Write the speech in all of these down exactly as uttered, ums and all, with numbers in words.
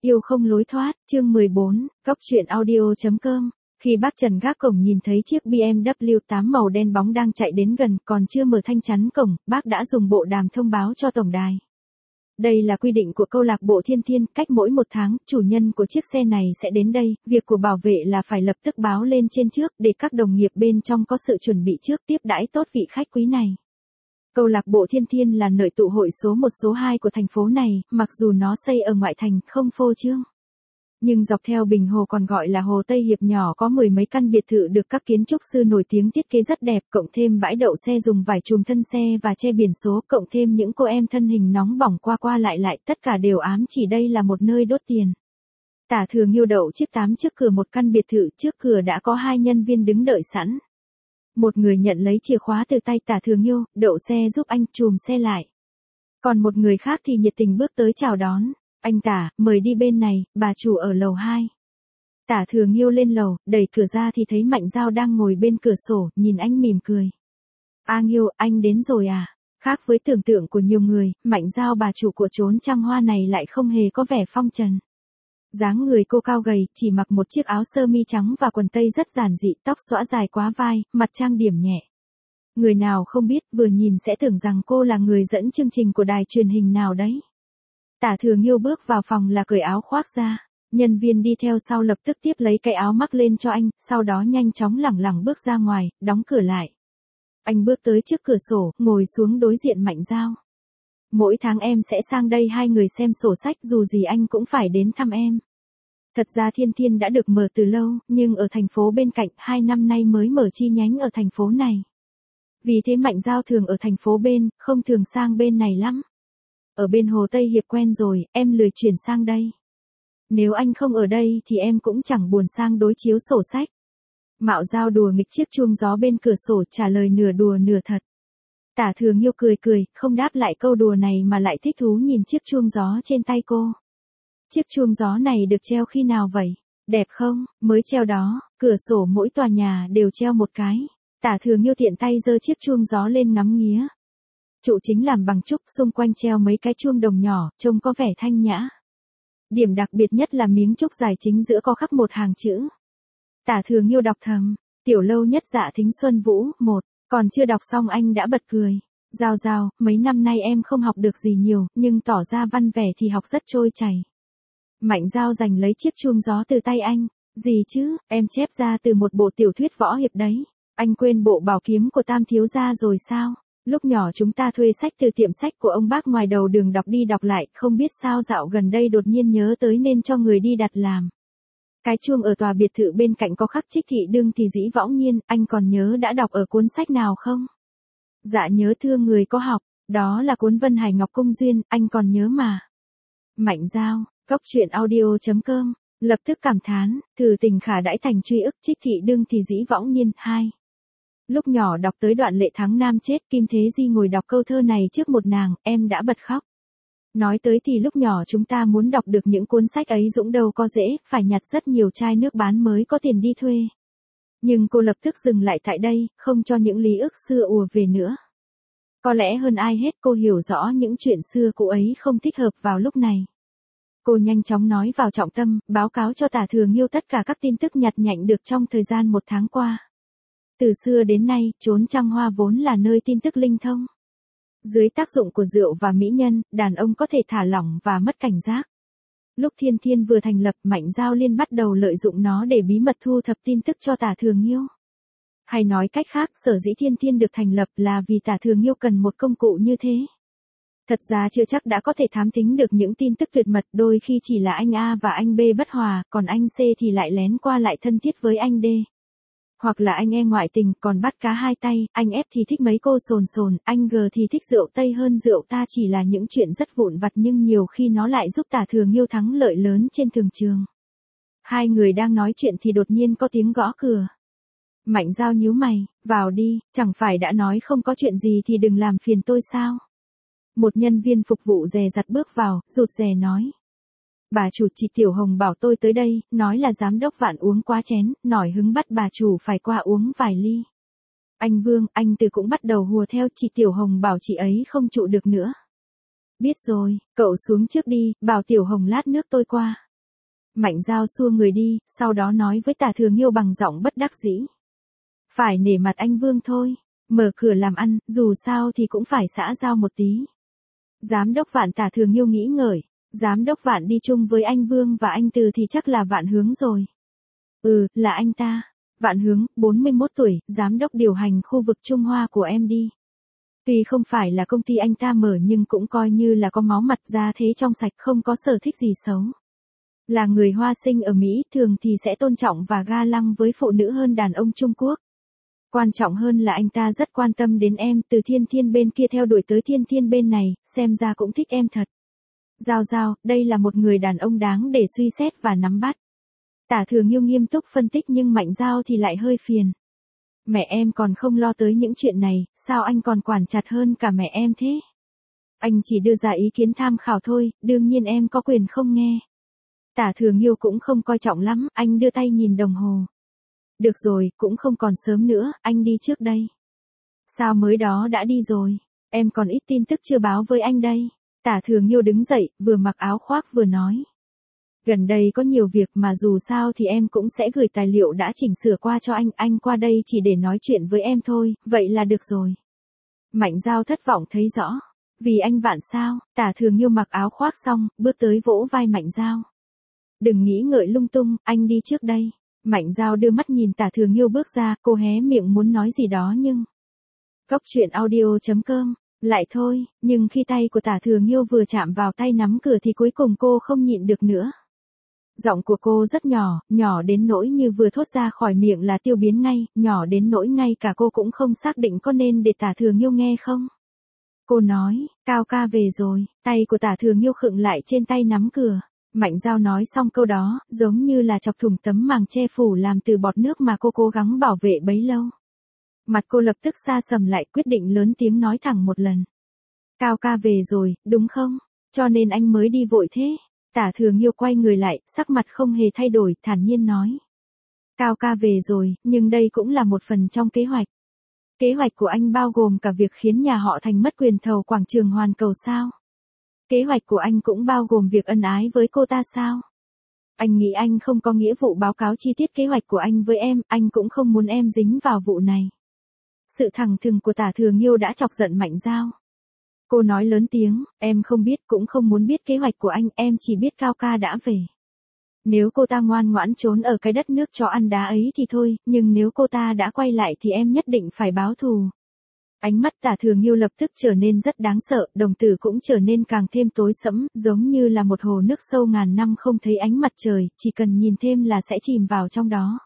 Yêu không lối thoát, chương mười bốn, góc truyện audio.com. Khi bác Trần gác cổng nhìn thấy chiếc bê em vê tám màu đen bóng đang chạy đến gần, còn chưa mở thanh chắn cổng, bác đã dùng bộ đàm thông báo cho tổng đài. Đây là quy định của câu lạc bộ Thiên Thiên, cách mỗi một tháng, chủ nhân của chiếc xe này sẽ đến đây, việc của bảo vệ là phải lập tức báo lên trên trước, để các đồng nghiệp bên trong có sự chuẩn bị trước tiếp đãi tốt vị khách quý này. Câu lạc bộ Thiên Thiên là nơi tụ hội số một số hai của thành phố này, mặc dù nó xây ở ngoại thành, không phô trương. Nhưng dọc theo Bình Hồ còn gọi là Hồ Tây Hiệp nhỏ có mười mấy căn biệt thự được các kiến trúc sư nổi tiếng thiết kế rất đẹp, cộng thêm bãi đậu xe dùng vải trùm thân xe và che biển số, cộng thêm những cô em thân hình nóng bỏng qua qua lại lại, tất cả đều ám chỉ đây là một nơi đốt tiền. Tả Thừa Nghiêu đậu chiếc tám trước cửa một căn biệt thự, trước cửa đã có hai nhân viên đứng đợi sẵn. Một người nhận lấy chìa khóa từ tay Tả Thừa Nghiêu, đậu xe giúp anh chùm xe lại. Còn một người khác thì nhiệt tình bước tới chào đón. Anh Tả, mời đi bên này, bà chủ ở lầu hai. Tả Thừa Nghiêu lên lầu, đẩy cửa ra thì thấy Mạnh Giao đang ngồi bên cửa sổ, nhìn anh mỉm cười. A Nghiêu, anh đến rồi à? Khác với tưởng tượng của nhiều người, Mạnh Giao bà chủ của chốn trăng hoa này lại không hề có vẻ phong trần. Dáng người cô cao gầy, chỉ mặc một chiếc áo sơ mi trắng và quần tây rất giản dị, tóc xõa dài quá vai, mặt trang điểm nhẹ. Người nào không biết, vừa nhìn sẽ tưởng rằng cô là người dẫn chương trình của đài truyền hình nào đấy. Tả Thừa Nghiêu bước vào phòng là cởi áo khoác ra, nhân viên đi theo sau lập tức tiếp lấy cái áo mắc lên cho anh, sau đó nhanh chóng lẳng lẳng bước ra ngoài, đóng cửa lại. Anh bước tới trước cửa sổ, ngồi xuống đối diện Mạnh Giao. Mỗi tháng em sẽ sang đây hai người xem sổ sách, dù gì anh cũng phải đến thăm em. Thật ra Thiên Thiên đã được mở từ lâu, nhưng ở thành phố bên cạnh, hai năm nay mới mở chi nhánh ở thành phố này. Vì thế Mạnh Giao thường ở thành phố bên, không thường sang bên này lắm. Ở bên Hồ Tây Hiệp quen rồi, em lười chuyển sang đây. Nếu anh không ở đây thì em cũng chẳng buồn sang đối chiếu sổ sách. Mạo Giao đùa nghịch chiếc chuông gió bên cửa sổ, trả lời nửa đùa nửa thật. Tả Thừa Nghiêu cười cười, không đáp lại câu đùa này mà lại thích thú nhìn chiếc chuông gió trên tay cô. Chiếc chuông gió này được treo khi nào vậy? Đẹp không? Mới treo đó, cửa sổ mỗi tòa nhà đều treo một cái. Tả Thừa Nghiêu tiện tay giơ chiếc chuông gió lên ngắm nghía. Trụ chính làm bằng trúc, xung quanh treo mấy cái chuông đồng nhỏ, trông có vẻ thanh nhã. Điểm đặc biệt nhất là miếng trúc dài chính giữa có khắc một hàng chữ. Tả Thừa Nghiêu đọc thầm, tiểu lâu nhất dạ thính xuân vũ, một, còn chưa đọc xong anh đã bật cười. Giao Giao, mấy năm nay em không học được gì nhiều, nhưng tỏ ra văn vẻ thì học rất trôi chảy. Mạnh Giao giành lấy chiếc chuông gió từ tay anh, gì chứ, em chép ra từ một bộ tiểu thuyết võ hiệp đấy. Anh quên bộ bảo kiếm của Tam thiếu gia rồi sao? Lúc nhỏ chúng ta thuê sách từ tiệm sách của ông bác ngoài đầu đường đọc đi đọc lại, không biết sao dạo gần đây đột nhiên nhớ tới nên cho người đi đặt làm. Cái chuông ở tòa biệt thự bên cạnh có khắc Trích Thị Đương thì dĩ võng nhiên, anh còn nhớ đã đọc ở cuốn sách nào không? Dạ nhớ thưa người có học, đó là cuốn Vân Hải Ngọc Cung Duyên, anh còn nhớ mà. Mạnh Giao, góc truyện audio.com, lập tức cảm thán, thử tình khả đãi thành truy ức Trích Thị Đương thì dĩ võng nhiên, hai. Lúc nhỏ đọc tới đoạn Lệ Thắng Nam chết, Kim Thế Di ngồi đọc câu thơ này trước một nàng, em đã bật khóc. Nói tới thì lúc nhỏ chúng ta muốn đọc được những cuốn sách ấy dũng đâu có dễ, phải nhặt rất nhiều chai nước bán mới có tiền đi thuê. Nhưng cô lập tức dừng lại tại đây, không cho những lý ức xưa ùa về nữa. Có lẽ hơn ai hết cô hiểu rõ những chuyện xưa cũ ấy không thích hợp vào lúc này. Cô nhanh chóng nói vào trọng tâm, báo cáo cho Tả Thừa Nghiêu tất cả các tin tức nhặt nhạnh được trong thời gian một tháng qua. Từ xưa đến nay, chốn trăng hoa vốn là nơi tin tức linh thông. Dưới tác dụng của rượu và mỹ nhân, đàn ông có thể thả lỏng và mất cảnh giác. Lúc Thiên Thiên vừa thành lập, Mạnh Giao Liên bắt đầu lợi dụng nó để bí mật thu thập tin tức cho Tả Thừa Nghiêu. Hay nói cách khác, sở dĩ Thiên Thiên được thành lập là vì Tả Thừa Nghiêu cần một công cụ như thế. Thật ra chưa chắc đã có thể thám thính được những tin tức tuyệt mật, đôi khi chỉ là anh A và anh B bất hòa, còn anh C thì lại lén qua lại thân thiết với anh D. Hoặc là anh E ngoại tình, còn bắt cá hai tay, anh F thì thích mấy cô sồn sồn, anh G thì thích rượu Tây hơn rượu ta, chỉ là những chuyện rất vụn vặt nhưng nhiều khi nó lại giúp Tả Thừa Nghiêu thắng lợi lớn trên thường trường. Hai người đang nói chuyện thì đột nhiên có tiếng gõ cửa. Mạnh Giao nhíu mày, vào đi, chẳng phải đã nói không có chuyện gì thì đừng làm phiền tôi sao? Một nhân viên phục vụ dè dặt bước vào, rụt rè nói. Bà chủ, chị Tiểu Hồng bảo tôi tới đây, nói là giám đốc Vạn uống quá chén, nổi hứng bắt bà chủ phải qua uống vài ly. Anh Vương, anh Từ cũng bắt đầu hùa theo, chị Tiểu Hồng bảo chị ấy không trụ được nữa. Biết rồi, cậu xuống trước đi, bảo Tiểu Hồng lát nước tôi qua. Mạnh Giao xua người đi, sau đó nói với Tả Thừa Nghiêu bằng giọng bất đắc dĩ. Phải nể mặt anh Vương thôi, mở cửa làm ăn, dù sao thì cũng phải xã giao một tí. Giám đốc Vạn Tả Thừa Nghiêu nghĩ ngợi, giám đốc Vạn đi chung với anh Vương và anh Từ thì chắc là Vạn Hướng rồi. Ừ, là anh ta. Vạn Hướng, bốn mươi mốt tuổi, giám đốc điều hành khu vực Trung Hoa của em đi. Tuy không phải là công ty anh ta mở nhưng cũng coi như là có máu mặt ra thế trong sạch, không có sở thích gì xấu. Là người Hoa sinh ở Mỹ, thường thì sẽ tôn trọng và ga lăng với phụ nữ hơn đàn ông Trung Quốc. Quan trọng hơn là anh ta rất quan tâm đến em, từ Thiên Thiên bên kia theo đuổi tới Thiên Thiên bên này, xem ra cũng thích em thật. Giao Giao, đây là một người đàn ông đáng để suy xét và nắm bắt. Tả Thừa Nghiêu nghiêm túc phân tích nhưng Mạnh Giao thì lại hơi phiền. Mẹ em còn không lo tới những chuyện này, sao anh còn quản chặt hơn cả mẹ em thế? Anh chỉ đưa ra ý kiến tham khảo thôi, đương nhiên em có quyền không nghe. Tả Thừa Nghiêu cũng không coi trọng lắm, anh đưa tay nhìn đồng hồ. Được rồi, cũng không còn sớm nữa, anh đi trước đây. Sao mới đó đã đi rồi? Em còn ít tin tức chưa báo với anh đây. Tả Thừa Nghiêu đứng dậy, vừa mặc áo khoác vừa nói. Gần đây có nhiều việc mà dù sao thì em cũng sẽ gửi tài liệu đã chỉnh sửa qua cho anh, anh qua đây chỉ để nói chuyện với em thôi, vậy là được rồi. Mạnh Giao thất vọng thấy rõ. Vì anh Vạn sao? Tả Thừa Nghiêu mặc áo khoác xong, bước tới vỗ vai Mạnh Giao. Đừng nghĩ ngợi lung tung, anh đi trước đây. Mạnh Giao đưa mắt nhìn Tả Thừa Nghiêu bước ra, cô hé miệng muốn nói gì đó nhưng... Góc truyện audio chấm com, lại thôi, nhưng khi tay của Tả Thừa Nghiêu vừa chạm vào tay nắm cửa thì cuối cùng cô không nhịn được nữa. Giọng của cô rất nhỏ, nhỏ đến nỗi như vừa thốt ra khỏi miệng là tiêu biến ngay, nhỏ đến nỗi ngay cả cô cũng không xác định có nên để Tả Thừa Nghiêu nghe không. Cô nói, Cao ca về rồi, tay của Tả Thừa Nghiêu khựng lại trên tay nắm cửa. Mạnh Giao nói xong câu đó, giống như là chọc thủng tấm màng che phủ làm từ bọt nước mà cô cố gắng bảo vệ bấy lâu. Mặt cô lập tức sa sầm lại, quyết định lớn tiếng nói thẳng một lần. Cao ca về rồi, đúng không? Cho nên anh mới đi vội thế. Tả Thừa Nghiêu quay người lại, sắc mặt không hề thay đổi, thản nhiên nói. Cao ca về rồi, nhưng đây cũng là một phần trong kế hoạch. Kế hoạch của anh bao gồm cả việc khiến nhà họ Thành mất quyền thầu quảng trường Hoàn Cầu sao? Kế hoạch của anh cũng bao gồm việc ân ái với cô ta sao? Anh nghĩ anh không có nghĩa vụ báo cáo chi tiết kế hoạch của anh với em, anh cũng không muốn em dính vào vụ này. Sự thẳng thừng của Tả Thừa Nghiêu đã chọc giận Mạnh Giao. Cô nói lớn tiếng, em không biết cũng không muốn biết kế hoạch của anh, em chỉ biết Cao ca đã về. Nếu cô ta ngoan ngoãn trốn ở cái đất nước chó ăn đá ấy thì thôi, nhưng nếu cô ta đã quay lại thì em nhất định phải báo thù. Ánh mắt Tả Thừa Nghiêu lập tức trở nên rất đáng sợ, đồng tử cũng trở nên càng thêm tối sẫm, giống như là một hồ nước sâu ngàn năm không thấy ánh mặt trời, chỉ cần nhìn thêm là sẽ chìm vào trong đó.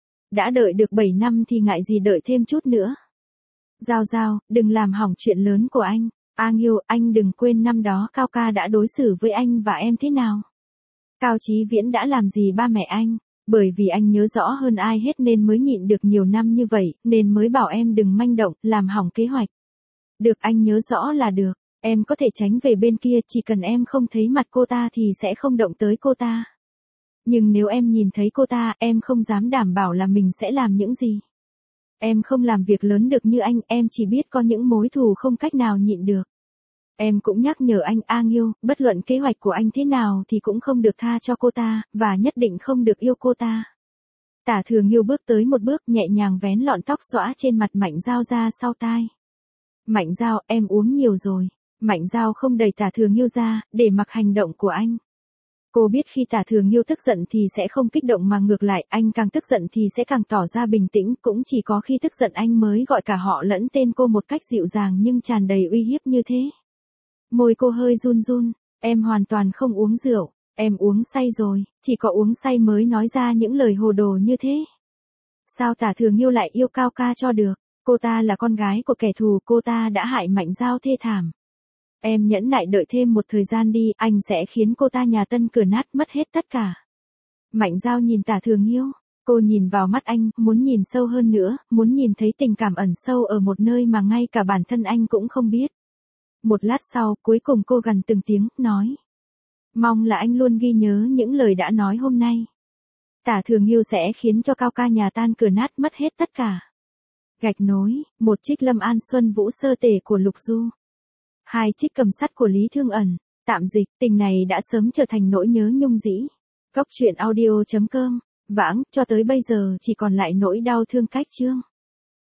Đã đợi được bảy năm thì ngại gì đợi thêm chút nữa. Giao Giao, đừng làm hỏng chuyện lớn của anh. A Nghiêu, anh đừng quên năm đó Cao ca đã đối xử với anh và em thế nào. Cao Chí Viễn đã làm gì ba mẹ anh, bởi vì anh nhớ rõ hơn ai hết nên mới nhịn được nhiều năm như vậy, nên mới bảo em đừng manh động, làm hỏng kế hoạch. Được, anh nhớ rõ là được, em có thể tránh về bên kia, chỉ cần em không thấy mặt cô ta thì sẽ không động tới cô ta. Nhưng nếu em nhìn thấy cô ta, em không dám đảm bảo là mình sẽ làm những gì. Em không làm việc lớn được như anh, em chỉ biết có những mối thù không cách nào nhịn được. Em cũng nhắc nhở anh A Nghiêu, bất luận kế hoạch của anh thế nào thì cũng không được tha cho cô ta, và nhất định không được yêu cô ta. Tả Thừa Nghiêu bước tới một bước, nhẹ nhàng vén lọn tóc xõa trên mặt Mạnh Giao ra sau tai. Mạnh Giao, em uống nhiều rồi. Mạnh Giao không đẩy Tả Thừa Nghiêu ra, để mặc hành động của anh. Cô biết khi Tả Thừa Nghiêu tức giận thì sẽ không kích động mà ngược lại, anh càng tức giận thì sẽ càng tỏ ra bình tĩnh, cũng chỉ có khi tức giận anh mới gọi cả họ lẫn tên cô một cách dịu dàng nhưng tràn đầy uy hiếp như thế. Môi cô hơi run run, em hoàn toàn không uống rượu, em uống say rồi, chỉ có uống say mới nói ra những lời hồ đồ như thế. Sao Tả Thừa Nghiêu lại yêu Cao ca cho được, cô ta là con gái của kẻ thù, cô ta đã hại Mạnh Giao thê thảm. Em nhẫn nại đợi thêm một thời gian đi, anh sẽ khiến cô ta nhà tân cửa nát mất hết tất cả. Mạnh Giao nhìn Tả Thừa Nghiêu, cô nhìn vào mắt anh, muốn nhìn sâu hơn nữa, muốn nhìn thấy tình cảm ẩn sâu ở một nơi mà ngay cả bản thân anh cũng không biết. Một lát sau, cuối cùng cô gằn từng tiếng, nói. Mong là anh luôn ghi nhớ những lời đã nói hôm nay. Tả Thừa Nghiêu sẽ khiến cho Cao ca nhà tan cửa nát mất hết tất cả. Gạch nối, một trích Lâm An Xuân Vũ Sơ Tể của Lục Du. Hai trích Cầm Sắt của Lý Thương Ẩn. Tạm dịch, tình này đã sớm trở thành nỗi nhớ nhung dĩ. Cóc truyện audio chấm com. Vãng, cho tới bây giờ chỉ còn lại nỗi đau thương cách chương.